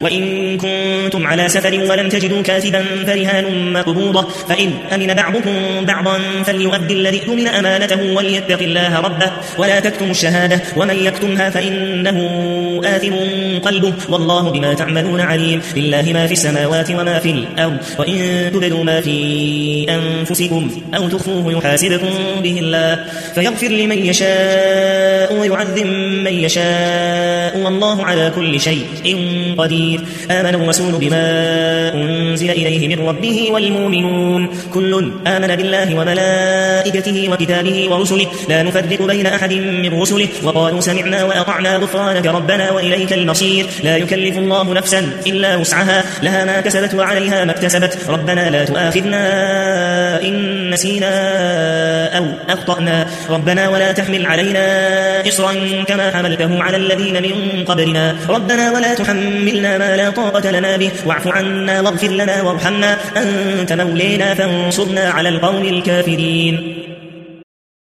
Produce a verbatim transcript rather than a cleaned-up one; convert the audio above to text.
وإن كنتم على سفر ولم تجدوا كاتبا فرهان مقبوضة فإن أمن بعضكم بعضا فليؤدي الذي اؤتمن أمانته وليتق الله ربه ولا تكتموا الشهادة ومن يكتمها فإنه آثم قلبه والله بما تعملون عليم. لله ما في السماوات وما في الأرض وإن تبدوا ما في أنفسكم أو تخفوه يحاسبكم به الله فيغفر لمن يشاء ويعذب من يشاء والله على كل شيء قدير. آمن الرسول بما أنزل إليه من ربه والمؤمنون كل آمن بالله وملائكته وكتابه ورسله لا نفرق بين أحد من رسله وقالوا سمعنا وأطعنا غفرانك ربنا وإليك المصير. لا يكلف الله نفسا إلا وسعها لها ما كسبت وعليها ما اكتسبت ربنا لا تؤاخذنا إن نسينا أو أخطأنا ربنا ولا تحمل علينا إصرا كما حملته على الذين من قبلنا ربنا ولا تحملنا ما لا طاقة لنا به واعف عنا واغفر لنا وارحمنا أنت مولينا فانصرنا على القوم الكافرين.